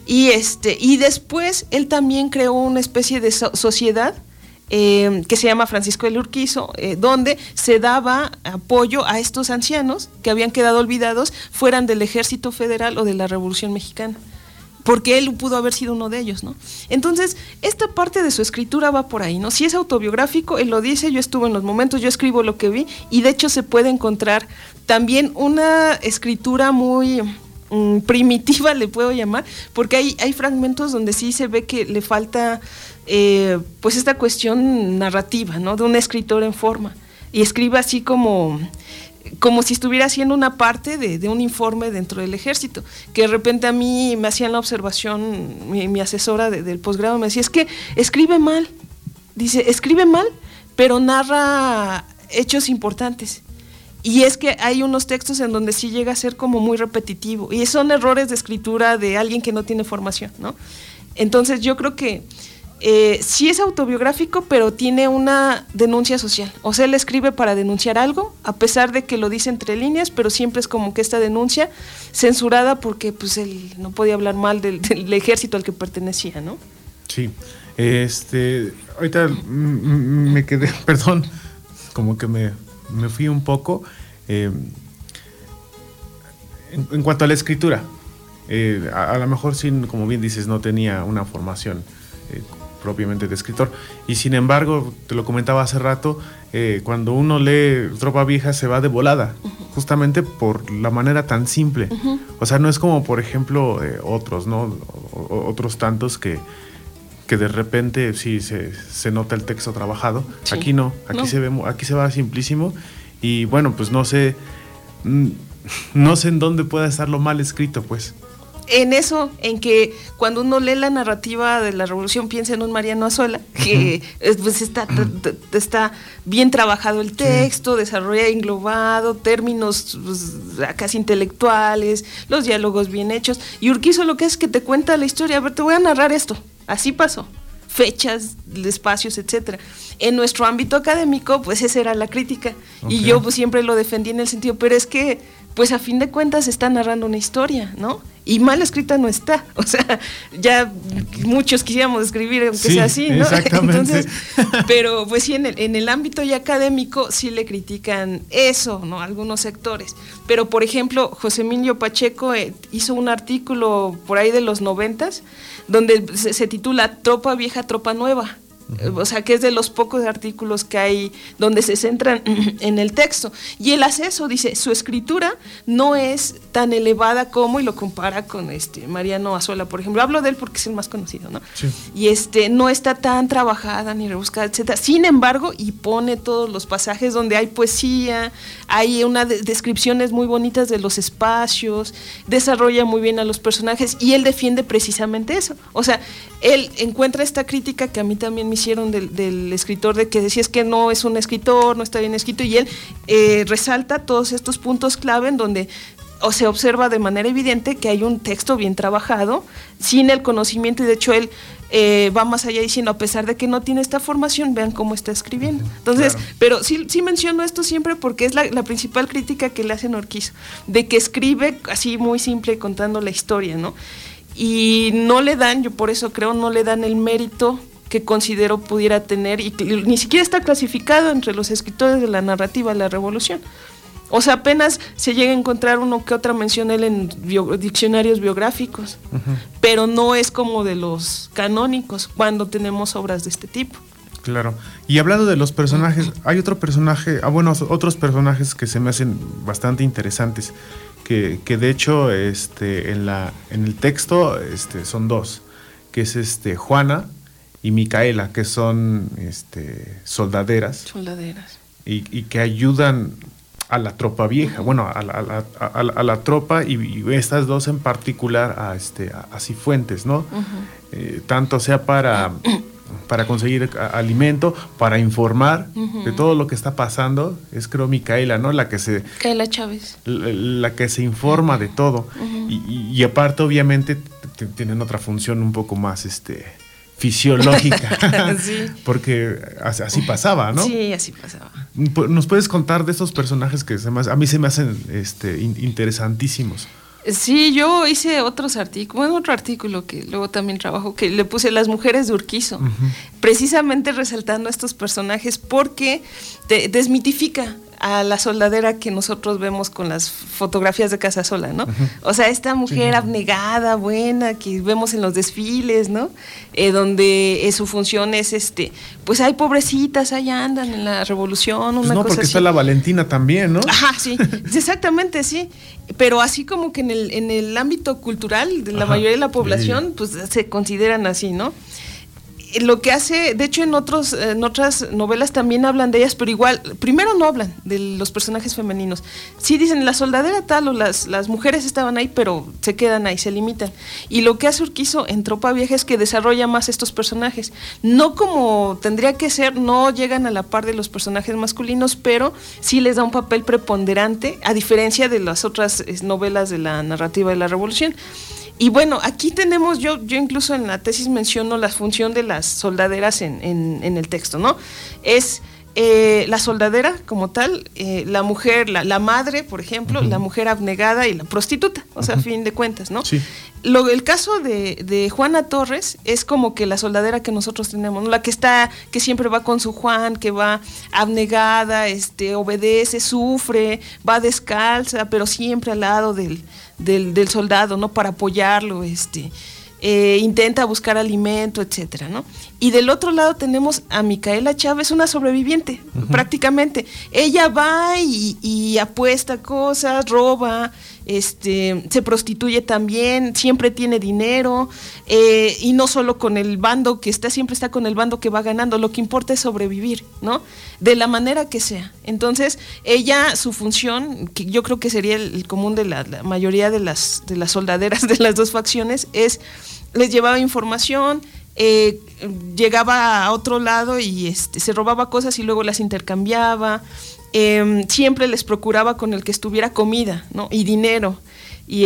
y después él también creó una especie de sociedad que se llama Francisco del Urquizo, donde se daba apoyo a estos ancianos que habían quedado olvidados, fueran del Ejército Federal o de la Revolución Mexicana, porque él pudo haber sido uno de ellos, ¿no? Entonces, esta parte de su escritura va por ahí, ¿no? Si es autobiográfico, él lo dice, yo estuve en los momentos, yo escribo lo que vi, y de hecho se puede encontrar también una escritura muy primitiva, le puedo llamar, porque hay fragmentos donde sí se ve que le falta pues esta cuestión narrativa, ¿no? De un escritor en forma, y escribe así como si estuviera haciendo una parte de un informe dentro del ejército, que de repente a mí me hacían la observación, mi asesora del posgrado me decía, es que escribe mal, dice, escribe mal, pero narra hechos importantes. Y es que hay unos textos en donde sí llega a ser como muy repetitivo, y son errores de escritura de alguien que no tiene formación, ¿no? Entonces yo creo que sí es autobiográfico, pero tiene una denuncia social. O sea, él escribe para denunciar algo, a pesar de que lo dice entre líneas, pero siempre es como que esta denuncia censurada porque pues él no podía hablar mal del ejército al que pertenecía, ¿no? Sí. Ahorita me quedé, perdón, como que me fui un poco en cuanto a la escritura. A lo mejor sí, como bien dices, no tenía una formación propiamente de escritor. Y sin embargo, te lo comentaba hace rato, cuando uno lee Tropa Vieja se va de volada, justamente por la manera tan simple. O sea, no es como, por ejemplo, otros, ¿no? Otros tantos que de repente sí se nota el texto trabajado. Sí. Aquí no, aquí se va simplísimo. Y bueno, pues no sé en dónde pueda estar lo mal escrito, pues. En eso, en que cuando uno lee la narrativa de la Revolución piensa en un Mariano Azuela, que pues está bien trabajado el texto, desarrolla englobado, términos pues, casi intelectuales, los diálogos bien hechos, y Urquizo lo que es que te cuenta la historia, a ver, te voy a narrar esto, así pasó, fechas, espacios, etcétera. En nuestro ámbito académico, pues esa era la crítica, y yo pues siempre lo defendí en el sentido, pero es que pues a fin de cuentas está narrando una historia, ¿no? Y mal escrita no está, o sea, ya muchos quisiéramos escribir aunque sea así, ¿no? Exactamente. Entonces, pero pues sí, en el ámbito ya académico sí le critican eso, ¿no? Algunos sectores, pero por ejemplo, José Emilio Pacheco hizo un artículo por ahí de los 90s, donde se titula Tropa Vieja, Tropa Nueva. O sea, que es de los pocos artículos que hay donde se centran en el texto. Y él hace eso, dice, su escritura no es tan elevada como, y lo compara con Mariano Azuela, por ejemplo. Hablo de él porque es el más conocido, ¿no? Sí. Y no está tan trabajada ni rebuscada, etcétera. Sin embargo, y pone todos los pasajes donde hay poesía, hay descripciones muy bonitas de los espacios, desarrolla muy bien a los personajes, y él defiende precisamente eso. O sea, él encuentra esta crítica que a mí también me hicieron del escritor, de que decía es que no es un escritor, no está bien escrito, y él resalta todos estos puntos clave en donde se observa de manera evidente que hay un texto bien trabajado, sin el conocimiento, y de hecho él va más allá diciendo, a pesar de que no tiene esta formación, vean cómo está escribiendo. Entonces, claro. Pero sí menciono esto siempre porque es la principal crítica que le hacen a Urquizo, de que escribe así muy simple contando la historia, ¿no? Y no le dan, yo por eso creo, no le dan el mérito que considero pudiera tener, y ni siquiera está clasificado entre los escritores de la narrativa de la Revolución. O sea, apenas se llega a encontrar uno que otra mención él en diccionarios biográficos, pero no es como de los canónicos cuando tenemos obras de este tipo. Claro. Y hablando de los personajes, hay otros personajes que se me hacen bastante interesantes, que de hecho en el texto son dos, que es Juana y Micaela, que son soldaderas y que ayudan a la tropa vieja, bueno, a la tropa, y estas dos en particular a Cifuentes, ¿no? Tanto sea para conseguir alimento, para informar de todo lo que está pasando, es creo Micaela, ¿no? Micaela Chávez. La que se informa de todo, y aparte obviamente tienen otra función un poco más fisiológica, sí. Porque así pasaba, ¿no? Sí, así pasaba. ¿Nos puedes contar de estos personajes que a mí se me hacen interesantísimos? Sí, yo hice otro artículo que luego también trabajo, que le puse Las mujeres de Urquizo, precisamente resaltando a estos personajes porque desmitifica a la soldadera que nosotros vemos con las fotografías de Casasola, ¿no? O sea, esta mujer abnegada, buena, que vemos en los desfiles, ¿no? Donde su función es pues hay pobrecitas, ahí andan en la revolución, una cosa porque así. Está la Valentina también, ¿no? Ajá, sí, exactamente, sí. Pero así como que en el ámbito cultural de la mayoría de la población, pues se consideran así, ¿no? Lo que hace, de hecho en otras novelas también hablan de ellas, pero igual, primero no hablan de los personajes femeninos. Sí dicen la soldadera tal o las mujeres estaban ahí, pero se quedan ahí, se limitan. Y lo que hace Urquizo en Tropa Vieja es que desarrolla más estos personajes. No como tendría que ser, no llegan a la par de los personajes masculinos, pero sí les da un papel preponderante, a diferencia de las otras novelas de la narrativa de la Revolución. Y bueno, aquí tenemos, yo incluso en la tesis menciono la función de las soldaderas en el texto, ¿no? Es la soldadera como tal, la mujer, la madre, por ejemplo, la mujer abnegada y la prostituta, o sea, a fin de cuentas, ¿no? Sí. El caso de Juana Torres es como que la soldadera que nosotros tenemos, ¿no? La que siempre va con su Juan, que va abnegada, obedece, sufre, va descalza, pero siempre al lado del soldado, ¿no? Para apoyarlo, intenta buscar alimento, etcétera, ¿no? Y del otro lado tenemos a Micaela Chávez, una sobreviviente, prácticamente. Ella va y apuesta cosas, roba, se prostituye también, siempre tiene dinero, y no solo con el bando que siempre está con el bando que va ganando, lo que importa es sobrevivir, ¿no? De la manera que sea. Entonces, ella, su función, que yo creo que sería el común de la mayoría de las soldaderas de las dos facciones, les llevaba información, llegaba a otro lado y se robaba cosas y luego las intercambiaba. Siempre les procuraba con el que estuviera comida, ¿no? Y dinero. Y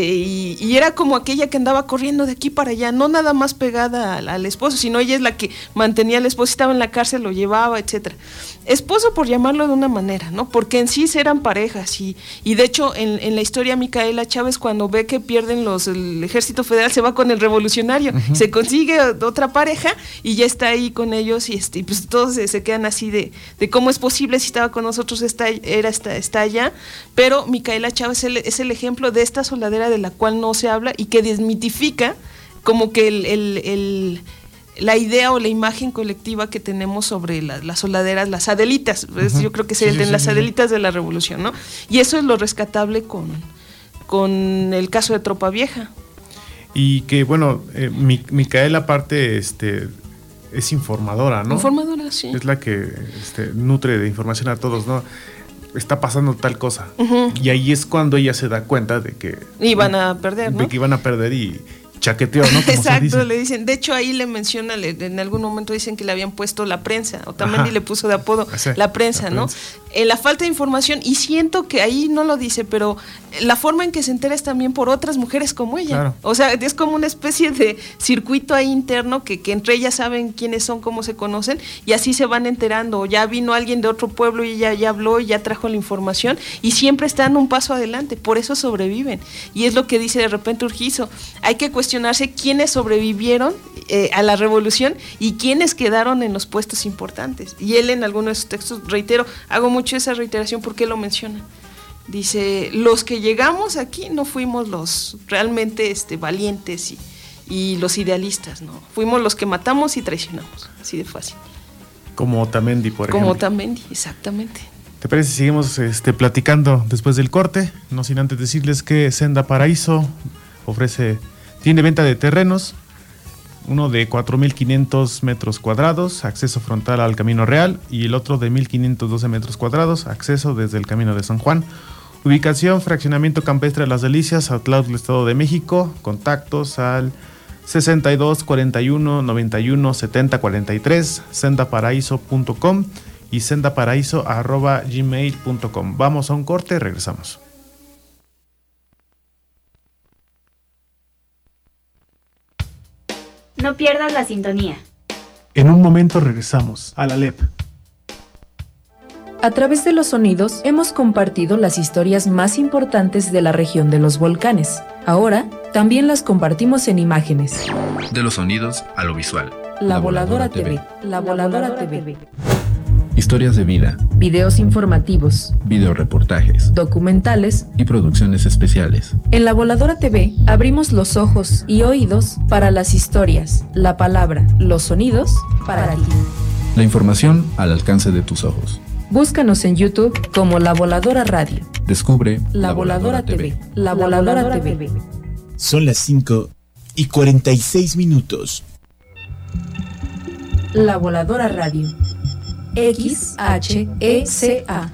era como aquella que andaba corriendo de aquí para allá, no nada más pegada al esposo, sino ella es la que mantenía al esposo, estaba en la cárcel, lo llevaba, etcétera. Esposo, por llamarlo de una manera, ¿no? Porque en sí eran parejas y de hecho en la historia Micaela Chávez, cuando ve que pierden el ejército federal, se va con el revolucionario, se consigue otra pareja y ya está ahí con ellos y pues todos se quedan así de cómo es posible si estaba con nosotros, está allá, pero Micaela Chávez es el ejemplo de esta soldadera de la cual no se habla y que desmitifica como que la idea o la imagen colectiva que tenemos sobre las soldaderas, las Adelitas, yo creo que serían las Adelitas de la Revolución, ¿no? Y eso es lo rescatable con el caso de Tropa Vieja. Y que bueno, Micaela aparte es informadora, ¿no? Informadora, sí. Es la que nutre de información a todos, ¿no? Está pasando tal cosa. Y ahí es cuando ella se da cuenta de que iban a perder, ¿no? De que iban a perder y chaqueteó, ¿no? Como exacto, le dicen. De hecho, ahí le menciona, en algún momento dicen que le habían puesto la prensa, o también le puso de apodo la prensa, ¿no? La falta de información, y siento que ahí no lo dice, pero la forma en que se entera es también por otras mujeres como ella. Claro. O sea, es como una especie de circuito ahí interno que entre ellas saben quiénes son, cómo se conocen, y así se van enterando. O ya vino alguien de otro pueblo y ella ya habló y ya trajo la información, y siempre están un paso adelante, por eso sobreviven. Y es lo que dice de repente Urquizo, hay que cuestionarse quiénes sobrevivieron a la revolución y quiénes quedaron en los puestos importantes. Y él en algunos de sus textos, reitero, hago mucho esa reiteración porque lo menciona. Dice, los que llegamos aquí no fuimos los realmente valientes y los idealistas, ¿no? Fuimos los que matamos y traicionamos, así de fácil. Como Otamendi, por ejemplo. Como Otamendi, exactamente. ¿Te parece si seguimos platicando después del corte? No sin antes decirles que Senda Paraíso tiene venta de terrenos, uno de 4.500 metros cuadrados, acceso frontal al Camino Real, y el otro de 1.512 metros cuadrados, acceso desde el Camino de San Juan. Ubicación, fraccionamiento campestre de Las Delicias, Autlautla, Estado de México. Contactos al 62 41 91 70 43, sendaparaíso.com y sendaparaíso@gmail.com. Vamos a un corte, regresamos. No pierdas la sintonía. En un momento regresamos a la LEP. A través de los sonidos hemos compartido las historias más importantes de la región de los volcanes. Ahora también las compartimos en imágenes. De los sonidos a lo visual. La Voladora TV. La Voladora TV. Historias de vida. Videos informativos. Videoreportajes. Documentales. Y producciones especiales. En La Voladora TV abrimos los ojos y oídos para las historias, la palabra, los sonidos para ti. La información al alcance de tus ojos. Búscanos en YouTube como La Voladora Radio. Descubre La Voladora TV. La Voladora TV. Son las 5:46. La Voladora Radio. XHECA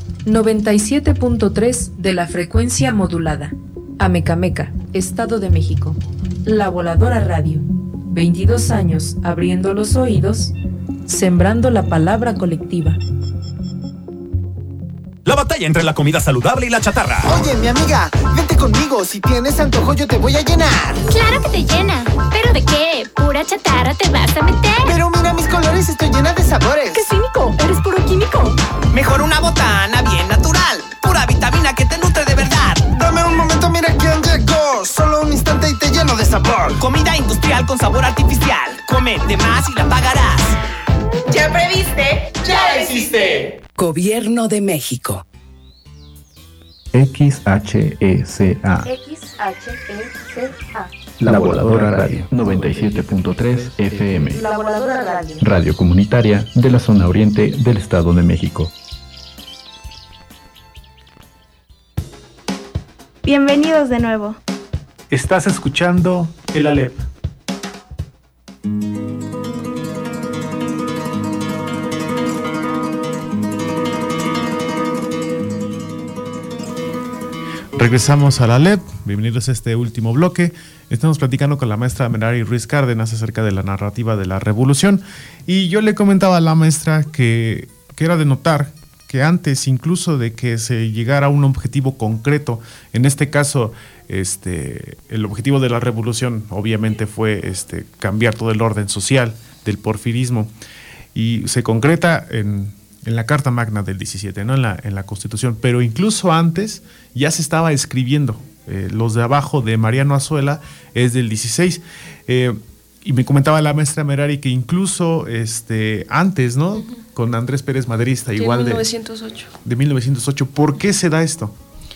97.3 de la frecuencia modulada. Amecameca, Estado de México. La Voladora Radio. 22 años abriendo los oídos, sembrando la palabra colectiva. La batalla entre la comida saludable y la chatarra. Oye, mi amiga, vente conmigo. Si tienes antojo, yo te voy a llenar. Claro que te llena. ¿Pero de qué? ¿Pura chatarra te vas a meter? Pero mira mis colores, estoy llena de sabores. ¡Qué cínico! Eres puro químico. Mejor una botana bien natural. Pura vitamina que te nutre de verdad. Dame un momento, mira quién llegó. Solo un instante y te lleno de sabor. Comida industrial con sabor artificial. Come de más y la pagarás. ¿Ya previste? ¡Ya lo hiciste! Gobierno de México. XHECA XHECA La Voladora Radio 97.3 FM. La Voladora Radio. Radio comunitaria de la zona oriente del Estado de México. Bienvenidos de nuevo. Estás escuchando El Alep. Regresamos a la Alep, bienvenidos a este último bloque. Estamos platicando con la maestra Merari Ruiz Cárdenas acerca de la narrativa de la revolución, y yo le comentaba a la maestra que era de notar que antes incluso de que se llegara a un objetivo concreto, en este caso el objetivo de la revolución obviamente fue cambiar todo el orden social del porfirismo, y se concreta en la Carta Magna del 17, ¿no? en la Constitución, pero incluso antes ya se estaba escribiendo. Los de abajo de Mariano Azuela es del 16, y me comentaba la maestra Merari que incluso antes, ¿no? Uh-huh. Con Andrés Pérez Maderista, igual de 1908. De 1908. ¿Por qué se da esto?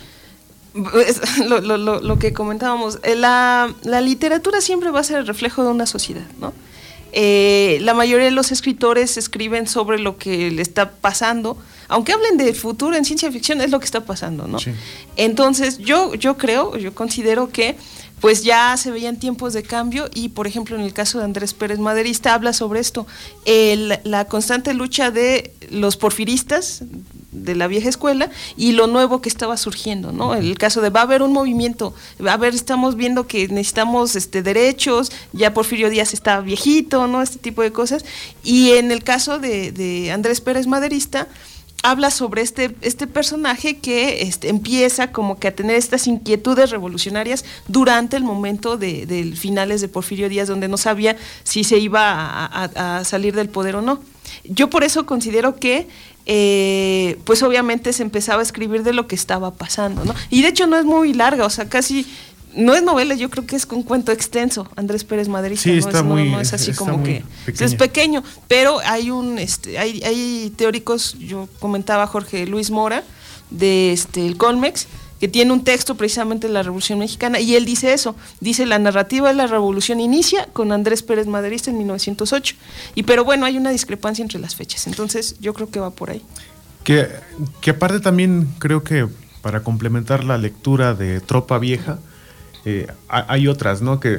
Lo que comentábamos, la literatura siempre va a ser el reflejo de una sociedad, ¿no? La mayoría de los escritores escriben sobre lo que le está pasando, aunque hablen del futuro en ciencia ficción, es lo que está pasando, ¿no? Sí. Entonces yo considero que pues ya se veían tiempos de cambio, y por ejemplo en el caso de Andrés Pérez Maderista habla sobre esto, la constante lucha de los porfiristas de la vieja escuela y lo nuevo que estaba surgiendo, ¿no? El caso de va a haber un movimiento, estamos viendo que necesitamos derechos, ya Porfirio Díaz está viejito, ¿no? Este tipo de cosas. Y en el caso de Andrés Pérez Maderista habla sobre este personaje que empieza como que a tener estas inquietudes revolucionarias durante el momento de finales de Porfirio Díaz, donde no sabía si se iba a salir del poder o no. Yo por eso considero que pues obviamente se empezaba a escribir de lo que estaba pasando, ¿no? Y de hecho no es muy larga, o sea, casi no es novela, yo creo que es un cuento extenso. Andrés Pérez Maderista, sí, no es así como que pequeño. Es pequeño, pero hay hay teóricos, yo comentaba Jorge Luis Mora de el Colmex, que tiene un texto precisamente de la Revolución Mexicana, y él dice eso, dice la narrativa de la revolución inicia con Andrés Pérez Maderista en 1908, pero bueno, hay una discrepancia entre las fechas, entonces yo creo que va por ahí. Que aparte también creo que para complementar la lectura de Tropa Vieja, hay otras, ¿no? Que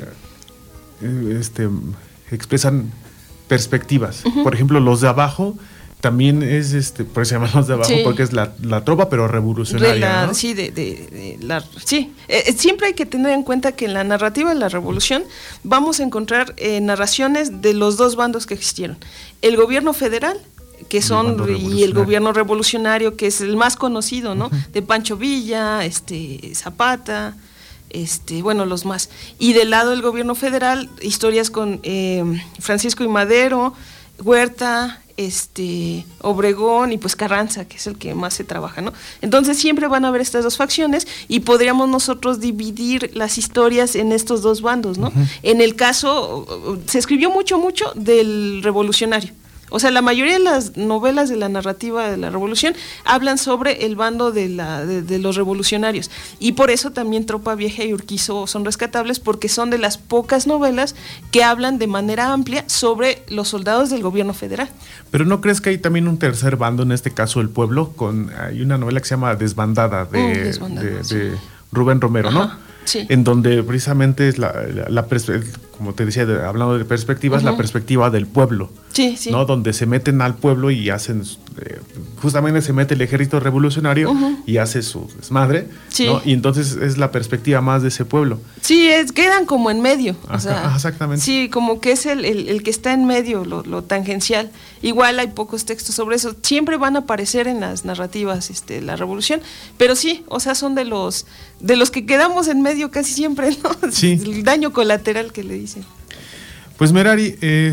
expresan perspectivas. Uh-huh. Por ejemplo, los de abajo también es por eso se llaman los de abajo, sí, porque es la tropa, pero revolucionaria, ¿no? Sí, sí. Siempre hay que tener en cuenta que en la narrativa de la revolución vamos a encontrar narraciones de los dos bandos que existieron. El gobierno federal, que son, y el gobierno revolucionario, que es el más conocido, ¿no? Uh-huh. De Pancho Villa, Zapata, bueno, los más. Y del lado del gobierno federal, historias con Francisco I. Madero, Huerta, Obregón y pues Carranza, que es el que más se trabaja, ¿no? Entonces siempre van a haber estas dos facciones y podríamos nosotros dividir las historias en estos dos bandos, ¿no? Uh-huh. En el caso, se escribió mucho del revolucionario. O sea, la mayoría de las novelas de la narrativa de la revolución hablan sobre el bando de los revolucionarios, y por eso también Tropa Vieja y Urquizo son rescatables, porque son de las pocas novelas que hablan de manera amplia sobre los soldados del gobierno federal. Pero ¿no crees que hay también un tercer bando, en este caso el pueblo? Hay una novela que se llama Desbandada de Rubén Romero, ¿no? Ajá. Sí. En donde precisamente es como te decía, hablando de perspectivas, uh-huh, la perspectiva del pueblo, sí, ¿no? Donde se meten al pueblo y hacen, justamente se mete el ejército revolucionario, uh-huh, y hace su desmadre, sí, ¿no? Y entonces es la perspectiva más de ese pueblo. Sí, quedan como en medio. Ajá, o sea, exactamente. Sí, como que es el que está en medio, lo tangencial. Igual hay pocos textos sobre eso. Siempre van a aparecer en las narrativas la revolución, pero sí, o sea, son de los que quedamos en medio casi siempre, ¿no? Sí. El daño colateral que le dicen. Pues Merari,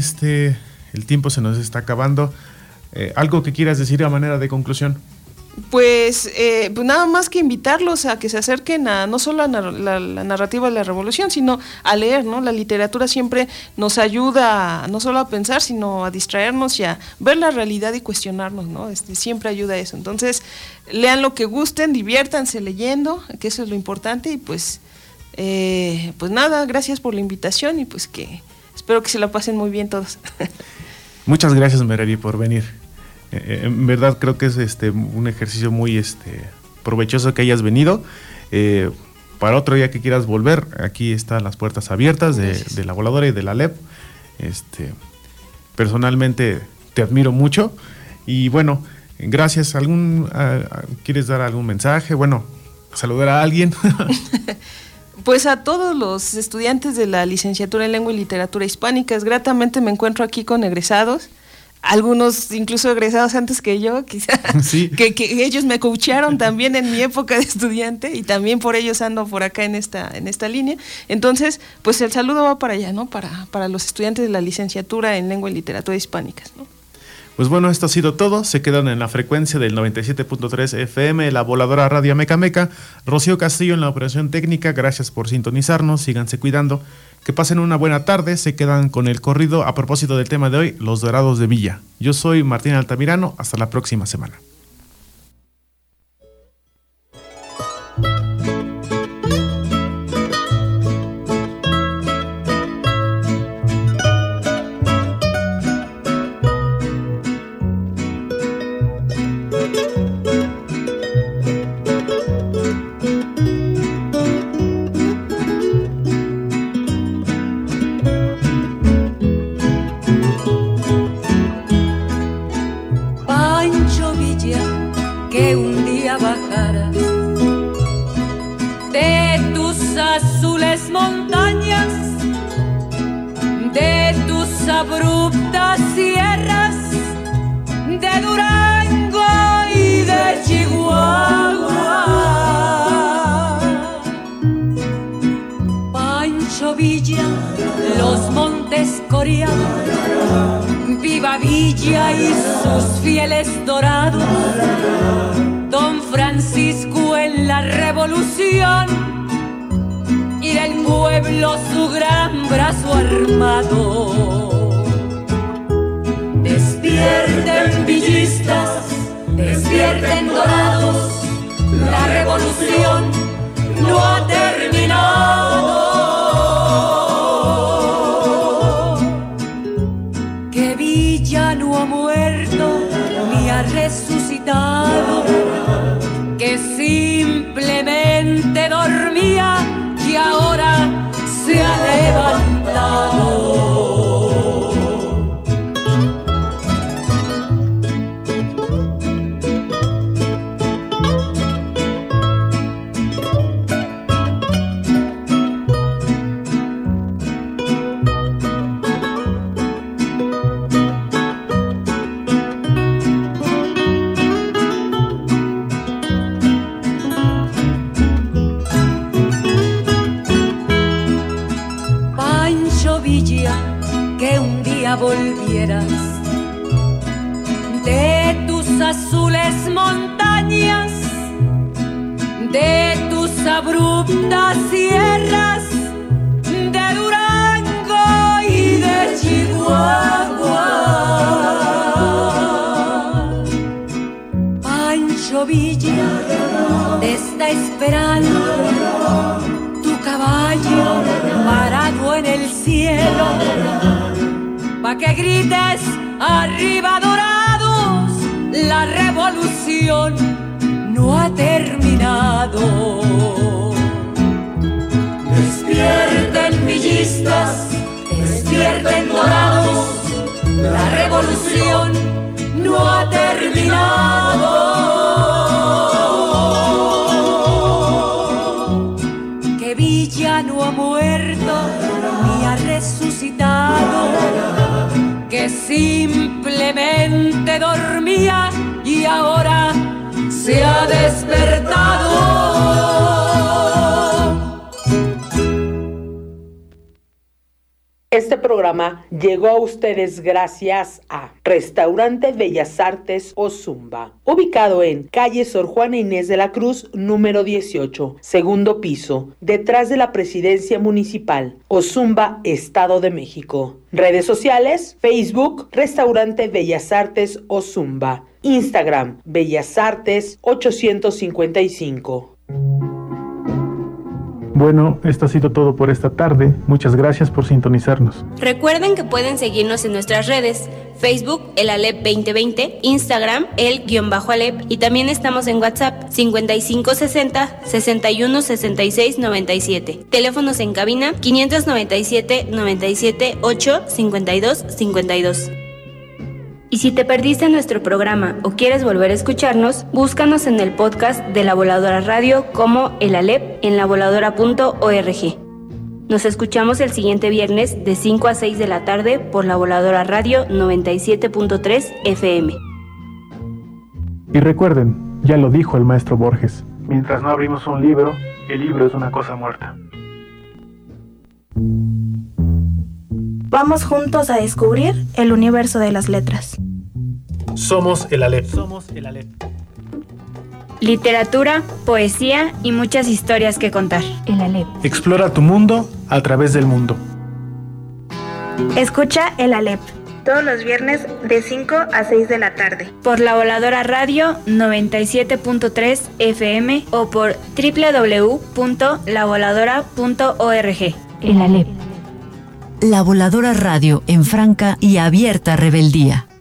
el tiempo se nos está acabando. ¿Algo que quieras decir a manera de conclusión? Pues nada más que invitarlos a que se acerquen no solo a la narrativa de la revolución, sino a leer, ¿no? La literatura siempre nos ayuda no solo a pensar, sino a distraernos y a ver la realidad y cuestionarnos, ¿no? Siempre ayuda a eso. Entonces, lean lo que gusten, diviértanse leyendo, que eso es lo importante, y pues Pues nada, gracias por la invitación y pues que espero que se la pasen muy bien todos. Muchas gracias, Merari, por venir. En verdad creo que es un ejercicio muy provechoso que hayas venido. Para otro día que quieras volver, aquí están las puertas abiertas de la Voladora y de la LEP. Personalmente te admiro mucho y bueno, gracias. ¿Quieres dar algún mensaje? Bueno, saludar a alguien. Pues a todos los estudiantes de la licenciatura en Lengua y Literatura Hispánicas, gratamente me encuentro aquí con egresados, algunos incluso egresados antes que yo, quizá, sí. que ellos me coacharon también en mi época de estudiante y también por ellos ando por acá en esta línea. Entonces, pues el saludo va para allá, ¿no? Para los estudiantes de la licenciatura en Lengua y Literatura Hispánicas, ¿no? Pues bueno, esto ha sido todo. Se quedan en la frecuencia del 97.3 FM, la Voladora Radio Amecameca. Rocío Castillo en la operación técnica. Gracias por sintonizarnos. Síganse cuidando. Que pasen una buena tarde. Se quedan con el corrido a propósito del tema de hoy, Los Dorados de Villa. Yo soy Martín Altamirano. Hasta la próxima semana. Abruptas sierras de Durango y de Chihuahua. Pancho Villa, los montes coreanos, viva Villa y sus fieles dorados. Don Francisco en la revolución y del pueblo su gran brazo armado. Despierten villistas, despierten dorados, la revolución no ha terminado. Que Villa no ha muerto ni ha resucitado, que simplemente dormía y ahora se ha levantado. Volvieras de tus azules montañas, de tus abruptas sierras, de Durango y de Chihuahua. Pancho Villa te está esperando, tu caballo parado en el cielo, pa' que grites arriba dorados, la revolución no ha terminado. Despierten villistas, despierten dorados, la revolución no ha terminado. Que Villa no ha muerto ni ha resucitado, que simplemente dormía y ahora se ha despertado. Este programa llegó a ustedes gracias a Restaurante Bellas Artes Ozumba, ubicado en calle Sor Juana Inés de la Cruz, número 18, segundo piso, detrás de la Presidencia Municipal, Ozumba, Estado de México. Redes sociales: Facebook, Restaurante Bellas Artes Ozumba, Instagram, Bellas Artes 855. Bueno, esto ha sido todo por esta tarde. Muchas gracias por sintonizarnos. Recuerden que pueden seguirnos en nuestras redes: Facebook, el Alep 2020, Instagram, el_Alep, y también estamos en WhatsApp, 5560 61 66 97. Teléfonos en cabina, 597 97 8 52 52. Y si te perdiste nuestro programa o quieres volver a escucharnos, búscanos en el podcast de La Voladora Radio como El Alep en lavoladora.org. Nos escuchamos el siguiente viernes de 5 a 6 de la tarde por La Voladora Radio 97.3 FM. Y recuerden, ya lo dijo el maestro Borges, mientras no abrimos un libro, el libro es una cosa muerta. Vamos juntos a descubrir el universo de las letras. Somos el Alep. Literatura, poesía y muchas historias que contar. El Alep. Explora tu mundo a través del mundo. Escucha el Alep todos los viernes de 5 a 6 de la tarde por La Voladora Radio 97.3 FM o por www.lavoladora.org. El Alep. La Voladora Radio en franca y abierta rebeldía.